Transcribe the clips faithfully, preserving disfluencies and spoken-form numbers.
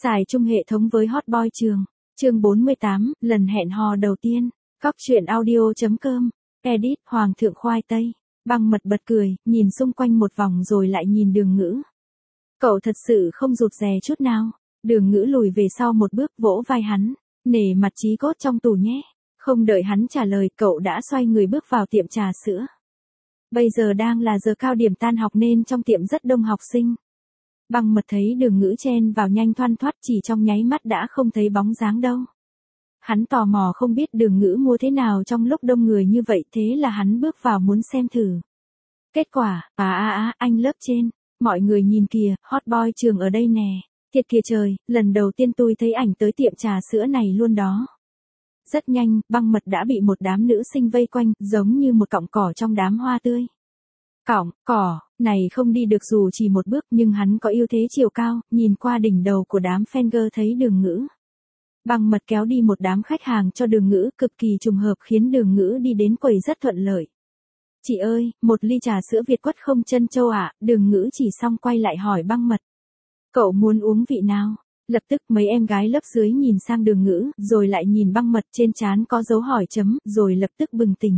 Xài chung hệ thống với Hot Boy Trường. Chương bốn mươi tám, lần hẹn hò đầu tiên. Cóc truyện audio chấm com. Edit Hoàng thượng khoai tây. Băng Mật bật cười, nhìn xung quanh một vòng rồi lại nhìn Đường Ngữ. Cậu thật sự không rụt rè chút nào. Đường Ngữ lùi về sau một bước, vỗ vai hắn. Nể mặt chí cốt trong tù nhé. Không đợi hắn trả lời, cậu đã xoay người bước vào tiệm trà sữa. Bây giờ đang là giờ cao điểm tan học nên trong tiệm rất đông học sinh. Băng Mật thấy Đường Ngữ chen vào nhanh thoăn thoắt, chỉ trong nháy mắt đã không thấy bóng dáng đâu. Hắn tò mò không biết Đường Ngữ mua thế nào trong lúc đông người như vậy, thế là hắn bước vào muốn xem thử. Kết quả, à à à, anh lớp trên, mọi người nhìn kìa, Hot Boy Trường ở đây nè. Thiệt kìa trời, lần đầu tiên tôi thấy ảnh tới tiệm trà sữa này luôn đó. Rất nhanh, Băng Mật đã bị một đám nữ sinh vây quanh, giống như một cọng cỏ trong đám hoa tươi. Cọng, cỏ, này không đi được dù chỉ một bước, nhưng hắn có ưu thế chiều cao, nhìn qua đỉnh đầu của đám fan thấy Đường Ngữ. Băng Mật kéo đi một đám khách hàng cho Đường Ngữ, cực kỳ trùng hợp khiến Đường Ngữ đi đến quầy rất thuận lợi. Chị ơi, một ly trà sữa Việt quất không trân châu ạ, à? Đường Ngữ chỉ xong quay lại hỏi Băng Mật. Cậu muốn uống vị nào? Lập tức mấy em gái lớp dưới nhìn sang Đường Ngữ, rồi lại nhìn Băng Mật, trên trán có dấu hỏi chấm, rồi lập tức bừng tỉnh.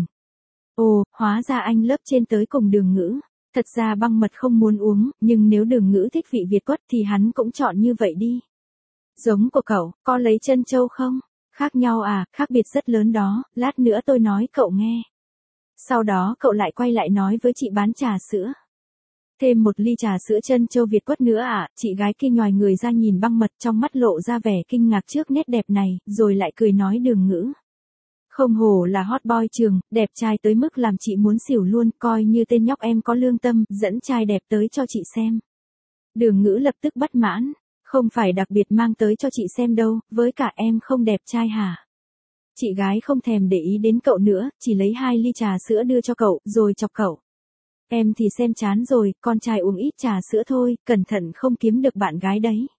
Ồ, hóa ra anh lớp trên tới cùng Đường Ngữ. Thật ra Băng Mật không muốn uống, nhưng nếu Đường Ngữ thích vị Việt quất thì hắn cũng chọn như vậy đi. Giống của cậu, có lấy trân châu không? Khác nhau à, khác biệt rất lớn đó, lát nữa tôi nói cậu nghe. Sau đó cậu lại quay lại nói với chị bán trà sữa. Thêm một ly trà sữa trân châu Việt quất nữa à, chị gái kia nhoài người ra nhìn Băng Mật, trong mắt lộ ra vẻ kinh ngạc trước nét đẹp này, rồi lại cười nói Đường Ngữ. Không hổ là Hot Boy Trường, đẹp trai tới mức làm chị muốn xỉu luôn, coi như tên nhóc em có lương tâm, dẫn trai đẹp tới cho chị xem. Đường Ngữ lập tức bất mãn, không phải đặc biệt mang tới cho chị xem đâu, với cả em không đẹp trai hả? Chị gái không thèm để ý đến cậu nữa, chỉ lấy hai ly trà sữa đưa cho cậu, rồi chọc cậu. Em thì xem chán rồi, con trai uống ít trà sữa thôi, cẩn thận không kiếm được bạn gái đấy.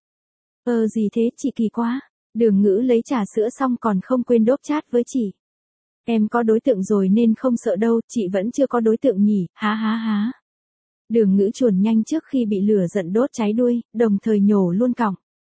Ờ gì thế chị kỳ quá. Đường Ngữ lấy trà sữa xong còn không quên đốp chat với chị. Em có đối tượng rồi nên không sợ đâu, chị vẫn chưa có đối tượng nhỉ, há há há. Đường Ngữ chuồn nhanh trước khi bị lửa giận đốt cháy đuôi, đồng thời nhổ luôn cọng.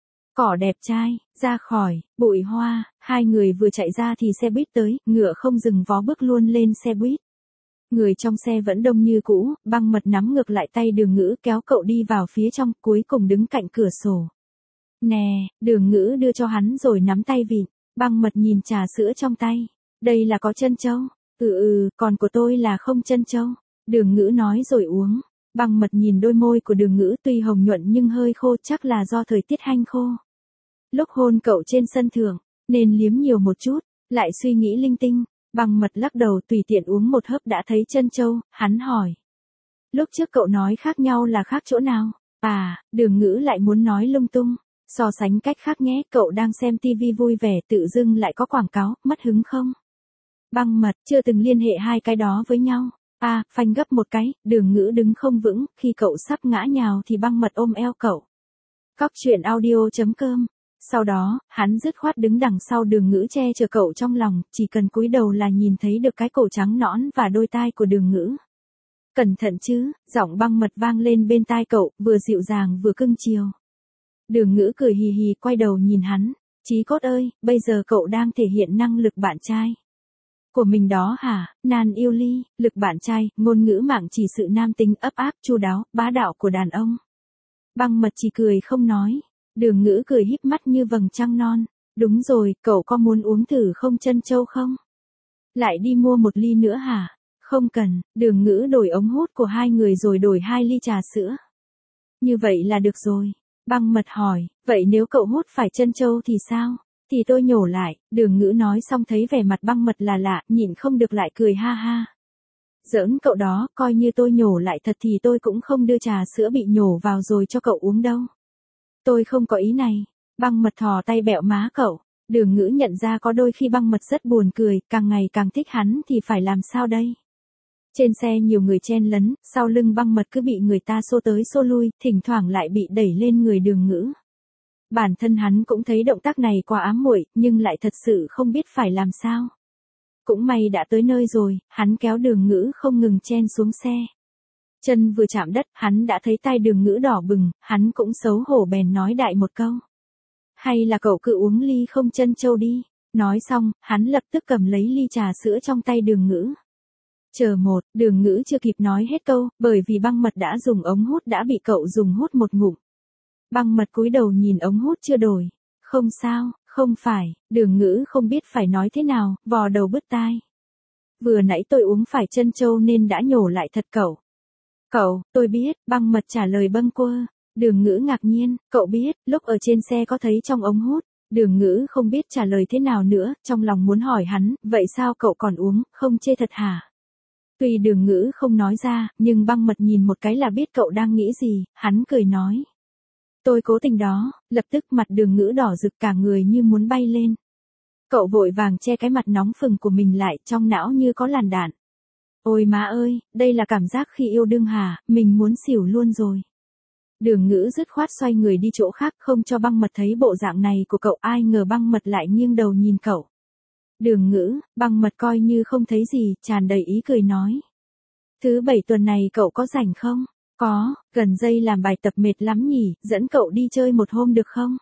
Cỏ đẹp trai, ra khỏi, bụi hoa, hai người vừa chạy ra thì xe buýt tới, ngựa không dừng vó bước luôn lên xe buýt. Người trong xe vẫn đông như cũ, Băng Mật nắm ngược lại tay Đường Ngữ kéo cậu đi vào phía trong, cuối cùng đứng cạnh cửa sổ. Nè, Đường Ngữ đưa cho hắn rồi nắm tay vịn, Băng Mật nhìn trà sữa trong tay. Đây là có trân châu. Ừ ừ, còn của tôi là không trân châu. Đường Ngữ nói rồi uống. Băng Mật nhìn đôi môi của Đường Ngữ tuy hồng nhuận nhưng hơi khô, chắc là do thời tiết hanh khô. Lúc hôn cậu trên sân thượng, nên liếm nhiều một chút, lại suy nghĩ linh tinh. Băng Mật lắc đầu tùy tiện uống một hớp đã thấy trân châu, hắn hỏi. Lúc trước cậu nói khác nhau là khác chỗ nào? À, Đường Ngữ lại muốn nói lung tung. So sánh cách khác nhé, cậu đang xem tivi vui vẻ tự dưng lại có quảng cáo, mất hứng không? Băng Mật chưa từng liên hệ hai cái đó với nhau. À, phanh gấp một cái, Đường Ngữ đứng không vững, khi cậu sắp ngã nhào thì Băng Mật ôm eo cậu. Cóc truyện audio chấm com. Sau đó, hắn dứt khoát đứng đằng sau Đường Ngữ che chở cậu trong lòng, chỉ cần cúi đầu là nhìn thấy được cái cổ trắng nõn và đôi tai của Đường Ngữ. Cẩn thận chứ, giọng Băng Mật vang lên bên tai cậu, vừa dịu dàng vừa cưng chiều. Đường Ngữ cười hì hì quay đầu nhìn hắn. Chí cốt ơi, bây giờ cậu đang thể hiện năng lực bạn trai của mình đó hả? Nan yêu ly, lực bạn trai, ngôn ngữ mạng chỉ sự nam tính ấp áp, chu đáo, bá đạo của đàn ông. Băng Mật chỉ cười không nói. Đường Ngữ cười híp mắt như vầng trăng non. Đúng rồi, cậu có muốn uống thử không trân châu không? Lại đi mua một ly nữa hả? Không cần, Đường Ngữ đổi ống hút của hai người rồi đổi hai ly trà sữa. Như vậy là được rồi. Băng Mật hỏi, vậy nếu cậu hút phải trân châu thì sao? Thì tôi nhổ lại. Đường Ngữ nói xong thấy vẻ mặt Băng Mật là lạ, nhịn không được lại cười ha ha. Giỡn cậu đó, coi như tôi nhổ lại thật thì tôi cũng không đưa trà sữa bị nhổ vào rồi cho cậu uống đâu. Tôi không có ý này. Băng Mật thò tay bẹo má cậu. Đường Ngữ nhận ra có đôi khi Băng Mật rất buồn cười, càng ngày càng thích hắn thì phải làm sao đây? Trên xe nhiều người chen lấn, sau lưng Băng Mật cứ bị người ta xô tới xô lui, thỉnh thoảng lại bị đẩy lên người Đường Ngữ. Bản thân hắn cũng thấy động tác này quá ám muội, nhưng lại thật sự không biết phải làm sao. Cũng may đã tới nơi rồi, hắn kéo Đường Ngữ không ngừng chen xuống xe. Chân vừa chạm đất, hắn đã thấy tai Đường Ngữ đỏ bừng, hắn cũng xấu hổ bèn nói đại một câu. Hay là cậu cứ uống ly không trân châu đi. Nói xong, hắn lập tức cầm lấy ly trà sữa trong tay Đường Ngữ. Chờ một, Đường Ngữ chưa kịp nói hết câu, bởi vì băng mật đã dùng ống hút đã bị cậu dùng hút một ngụm. Băng mật cúi đầu nhìn ống hút chưa đổi. Không sao, không phải, Đường Ngữ không biết phải nói thế nào, vò đầu bứt tai. Vừa nãy tôi uống phải trân châu nên đã nhổ lại thật cậu. Cậu, tôi biết, băng mật trả lời bâng quơ. Đường Ngữ ngạc nhiên, cậu biết, lúc ở trên xe có thấy trong ống hút. Đường Ngữ không biết trả lời thế nào nữa, trong lòng muốn hỏi hắn, vậy sao cậu còn uống, không chê thật hả? Tuy Đường Ngữ không nói ra, nhưng băng mật nhìn một cái là biết cậu đang nghĩ gì, hắn cười nói. Tôi cố tình đó, lập tức mặt Đường Ngữ đỏ rực cả người như muốn bay lên. Cậu vội vàng che cái mặt nóng phừng của mình lại, trong não như có làn đạn. Ôi má ơi, đây là cảm giác khi yêu đương hả, mình muốn xỉu luôn rồi. Đường Ngữ dứt khoát xoay người đi chỗ khác không cho băng mật thấy bộ dạng này của cậu, ai ngờ băng mật lại nghiêng đầu nhìn cậu. Đường Ngữ, băng mật coi như không thấy gì, tràn đầy ý cười nói. Thứ bảy tuần này cậu có rảnh không? Có, gần đây làm bài tập mệt lắm nhỉ, dẫn cậu đi chơi một hôm được không?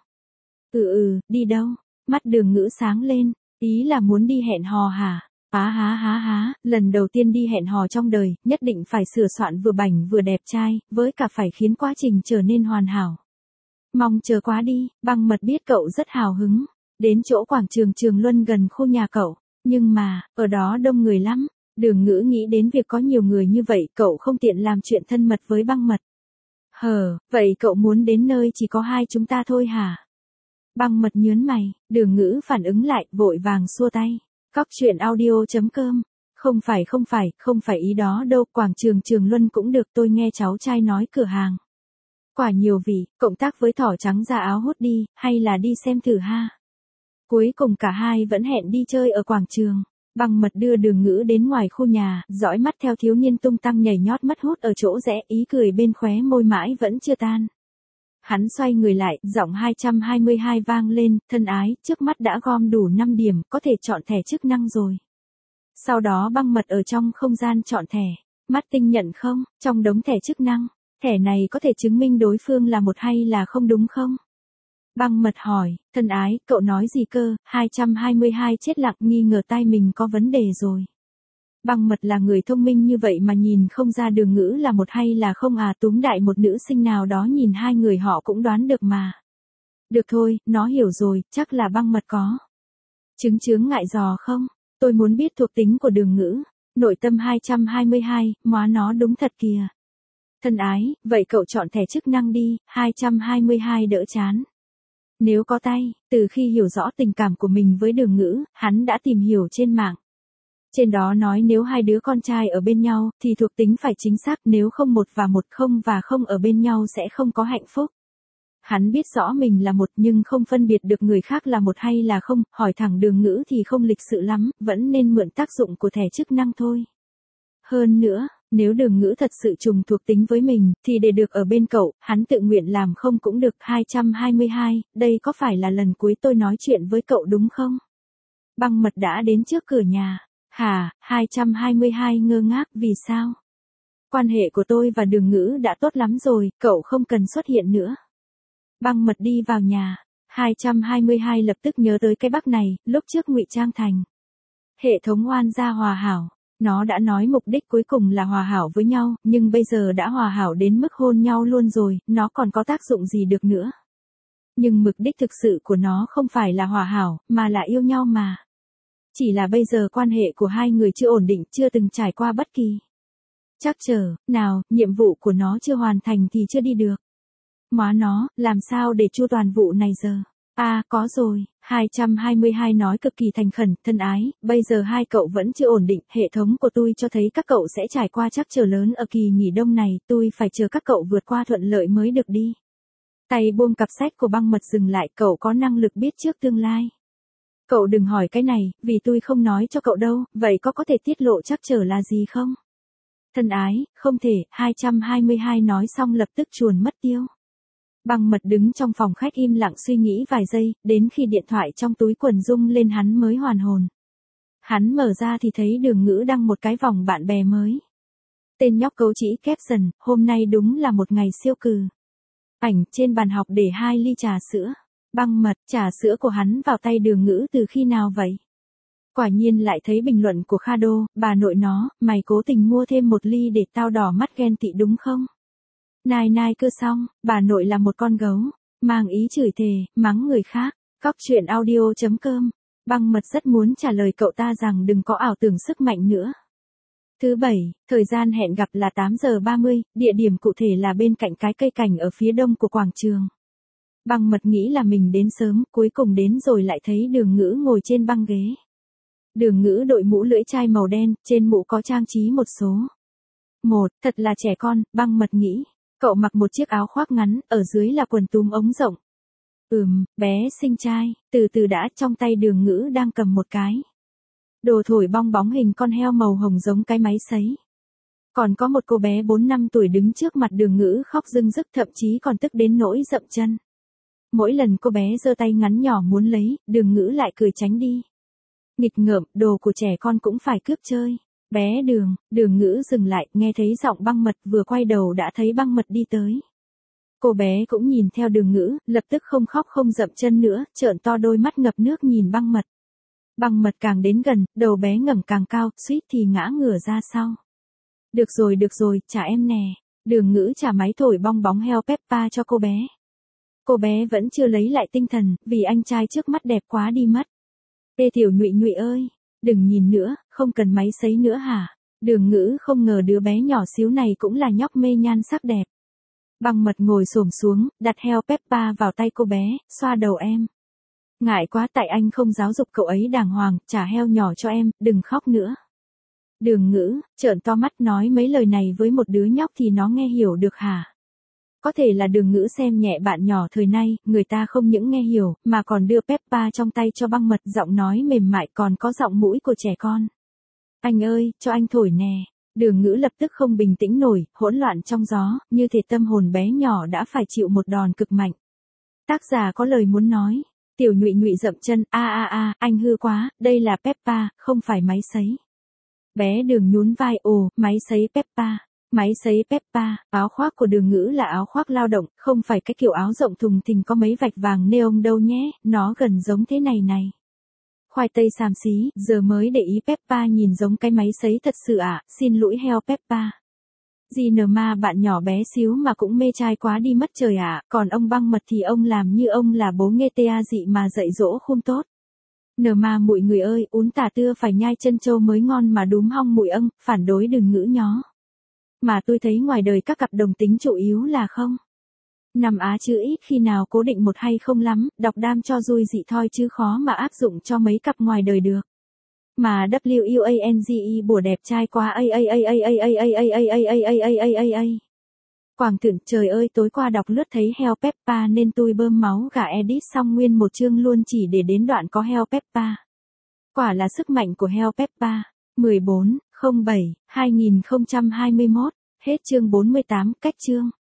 Ừ ừ, đi đâu? Mắt Đường Ngữ sáng lên, ý là muốn đi hẹn hò hả? Á há há há, lần đầu tiên đi hẹn hò trong đời, nhất định phải sửa soạn vừa bảnh vừa đẹp trai, với cả phải khiến quá trình trở nên hoàn hảo. Mong chờ quá đi, băng mật biết cậu rất hào hứng. Đến chỗ quảng trường Trường Luân gần khu nhà cậu, nhưng mà, ở đó đông người lắm. Đường Ngữ nghĩ đến việc có nhiều người như vậy, cậu không tiện làm chuyện thân mật với băng mật. Hờ, vậy cậu muốn đến nơi chỉ có hai chúng ta thôi hả? Băng mật nhớn mày, Đường Ngữ phản ứng lại, vội vàng xua tay. Cóc truyện audio chấm com. Không phải không phải, không phải ý đó đâu, quảng trường Trường Luân cũng được, tôi nghe cháu trai nói cửa hàng. Quả nhiều vị, cộng tác với thỏ trắng ra áo hút đi, hay là đi xem thử ha. Cuối cùng cả hai vẫn hẹn đi chơi ở quảng trường. Băng mật đưa Đường Ngữ đến ngoài khu nhà, dõi mắt theo thiếu niên tung tăng nhảy nhót mất hút ở chỗ rẽ, ý cười bên khóe môi mãi vẫn chưa tan. Hắn xoay người lại, giọng hai trăm hai mươi hai vang lên, thân ái, trước mắt đã gom đủ năm điểm, có thể chọn thẻ chức năng rồi. Sau đó băng mật ở trong không gian chọn thẻ. Mắt tinh nhận không, trong đống thẻ chức năng, thẻ này có thể chứng minh đối phương là một hay là không đúng không? Băng mật hỏi, thân ái, cậu nói gì cơ? hai trăm hai mươi hai chết lặng nghi ngờ tai mình có vấn đề rồi. Băng mật là người thông minh như vậy mà nhìn không ra Đường Ngữ là một hay là không à, túm đại một nữ sinh nào đó nhìn hai người họ cũng đoán được mà. Được thôi, nó hiểu rồi, chắc là băng mật có chứng chướng ngại dò không? Tôi muốn biết thuộc tính của Đường Ngữ. Nội tâm hai trăm hai mươi hai, móa nó đúng thật kìa. Thân ái, vậy cậu chọn thẻ chức năng đi, hai trăm hai mươi hai đỡ chán. Nếu có tay, từ khi hiểu rõ tình cảm của mình với Đường Ngữ, hắn đã tìm hiểu trên mạng. Trên đó nói nếu hai đứa con trai ở bên nhau, thì thuộc tính phải chính xác, nếu không một và một không và không ở bên nhau sẽ không có hạnh phúc. Hắn biết rõ mình là một nhưng không phân biệt được người khác là một hay là không, hỏi thẳng Đường Ngữ thì không lịch sự lắm, vẫn nên mượn tác dụng của thẻ chức năng thôi. Hơn nữa, nếu Đường Ngữ thật sự trùng thuộc tính với mình, thì để được ở bên cậu, hắn tự nguyện làm không cũng được. Hai trăm hai mươi hai, đây có phải là lần cuối tôi nói chuyện với cậu đúng không? Băng mật đã đến trước cửa nhà. Hả, hai trăm hai mươi hai ngơ ngác, vì sao? Quan hệ của tôi và Đường Ngữ đã tốt lắm rồi, cậu không cần xuất hiện nữa. Băng mật đi vào nhà. hai trăm hai mươi hai lập tức nhớ tới cái bác này, lúc trước ngụy trang thành hệ thống oan gia hòa hảo. Nó đã nói mục đích cuối cùng là hòa hảo với nhau, nhưng bây giờ đã hòa hảo đến mức hôn nhau luôn rồi, nó còn có tác dụng gì được nữa. Nhưng mục đích thực sự của nó không phải là hòa hảo, mà là yêu nhau mà. Chỉ là bây giờ quan hệ của hai người chưa ổn định, chưa từng trải qua bất kỳ trắc trở nào, nhiệm vụ của nó chưa hoàn thành thì chưa đi được. Móa nó, làm sao để chu toàn vụ này giờ? À, có rồi, hai trăm hai mươi hai nói cực kỳ thành khẩn, thân ái, bây giờ hai cậu vẫn chưa ổn định, hệ thống của tôi cho thấy các cậu sẽ trải qua trắc trở lớn ở kỳ nghỉ đông này, tôi phải chờ các cậu vượt qua thuận lợi mới được đi. Tay buông cặp sách của băng mật dừng lại, cậu có năng lực biết trước tương lai. Cậu đừng hỏi cái này, vì tôi không nói cho cậu đâu, vậy có có thể tiết lộ trắc trở là gì không? Thân ái, không thể, hai trăm hai mươi hai nói xong lập tức chuồn mất tiêu. Băng mật đứng trong phòng khách im lặng suy nghĩ vài giây, đến khi điện thoại trong túi quần rung lên hắn mới hoàn hồn. Hắn mở ra thì thấy Đường Ngữ đăng một cái vòng bạn bè mới. Tên nhóc cấu chỉ caption, hôm nay đúng là một ngày siêu cừ. Ảnh trên bàn học để hai ly trà sữa. Băng mật, trà sữa của hắn vào tay Đường Ngữ từ khi nào vậy? Quả nhiên lại thấy bình luận của Kha Đô, bà nội nó, mày cố tình mua thêm một ly để tao đỏ mắt ghen tị đúng không? Nai nai cứ xong, bà nội là một con gấu, mang ý chửi thề, mắng người khác. Cóc truyện audio.com. Băng mật rất muốn trả lời cậu ta rằng đừng có ảo tưởng sức mạnh nữa. Thứ bảy, thời gian hẹn gặp là tám giờ ba mươi, địa điểm cụ thể là bên cạnh cái cây cảnh ở phía đông của quảng trường. Băng mật nghĩ là mình đến sớm, cuối cùng đến rồi lại thấy Đường Ngữ ngồi trên băng ghế. Đường Ngữ đội mũ lưỡi chai màu đen, trên mũ có trang trí một số. Một, thật là trẻ con, băng mật nghĩ. Cậu mặc một chiếc áo khoác ngắn, ở dưới là quần túm ống rộng. Ừm, bé xinh trai, từ từ đã, trong tay Đường Ngữ đang cầm một cái đồ thổi bong bóng hình con heo màu hồng giống cái máy sấy. Còn có một cô bé bốn năm tuổi đứng trước mặt Đường Ngữ khóc rưng rức, thậm chí còn tức đến nỗi dậm chân. Mỗi lần cô bé giơ tay ngắn nhỏ muốn lấy, Đường Ngữ lại cười tránh đi. Nghịch ngợm, đồ của trẻ con cũng phải cướp chơi. Bé Đường, Đường Ngữ dừng lại, nghe thấy giọng băng mật, vừa quay đầu đã thấy băng mật đi tới. Cô bé cũng nhìn theo Đường Ngữ, lập tức không khóc không dậm chân nữa, trợn to đôi mắt ngập nước nhìn băng mật. Băng mật càng đến gần, đầu bé ngẩng càng cao, suýt thì ngã ngửa ra sau. Được rồi được rồi, trả em nè. Đường Ngữ trả máy thổi bong bóng heo Peppa cho cô bé. Cô bé vẫn chưa lấy lại tinh thần, vì anh trai trước mắt đẹp quá đi mất. Ê tiểu Nhụy Nhụy ơi, đừng nhìn nữa, không cần máy sấy nữa hả? Đường Ngữ không ngờ đứa bé nhỏ xíu này cũng là nhóc mê nhan sắc đẹp. Băng mật ngồi xổm xuống, đặt heo Peppa vào tay cô bé, xoa đầu em. Ngại quá, tại anh không giáo dục cậu ấy đàng hoàng, trả heo nhỏ cho em, đừng khóc nữa. Đường Ngữ, trợn to mắt nói mấy lời này với một đứa nhóc thì nó nghe hiểu được hả? Có thể là Đường Ngữ xem nhẹ bạn nhỏ thời nay, người ta không những nghe hiểu, mà còn đưa Peppa trong tay cho băng mật, giọng nói mềm mại còn có giọng mũi của trẻ con. Anh ơi, cho anh thổi nè. Đường Ngữ lập tức không bình tĩnh nổi, hỗn loạn trong gió, như thể tâm hồn bé nhỏ đã phải chịu một đòn cực mạnh. Tác giả có lời muốn nói. Tiểu Nhụy Nhụy dậm chân, a a a, anh hư quá, đây là Peppa, không phải máy sấy. Bé Đường nhún vai, ồ, máy sấy Peppa. Máy sấy Peppa, áo khoác của Đường Ngữ là áo khoác lao động, không phải cái kiểu áo rộng thùng thình có mấy vạch vàng neon đâu nhé, nó gần giống thế này này. Khoai tây xàm xí, giờ mới để ý Peppa nhìn giống cái máy sấy thật sự ạ, à? Xin lỗi heo Peppa. Gì nờ ma, bạn nhỏ bé xíu mà cũng mê trai quá đi mất trời ạ, à? Còn ông băng mật thì ông làm như ông là bố nghe tea dị mà dạy dỗ không tốt. Nờ ma muội người ơi, ún tả tưa phải nhai chân trâu mới ngon mà đúm hong muội âng, phản đối Đường Ngữ nhó. Mà tôi thấy ngoài đời các cặp đồng tính chủ yếu là không. Nằm á chữ ít khi nào cố định một hay không lắm, đọc đam cho vui dị thôi chứ khó mà áp dụng cho mấy cặp ngoài đời được. Mà W U A N G E bùa đẹp trai quá a a a a a a a a a a a a a a a. Quảng Thượng, trời ơi, tối qua đọc lướt thấy heo Peppa nên tôi bơm máu gà edit xong nguyên một chương luôn chỉ để đến đoạn có heo Peppa. Quả là sức mạnh của heo Peppa. mười bốn không bảy hai nghìn không trăm hai mươi mốt, hết chương bốn mươi tám, cách chương.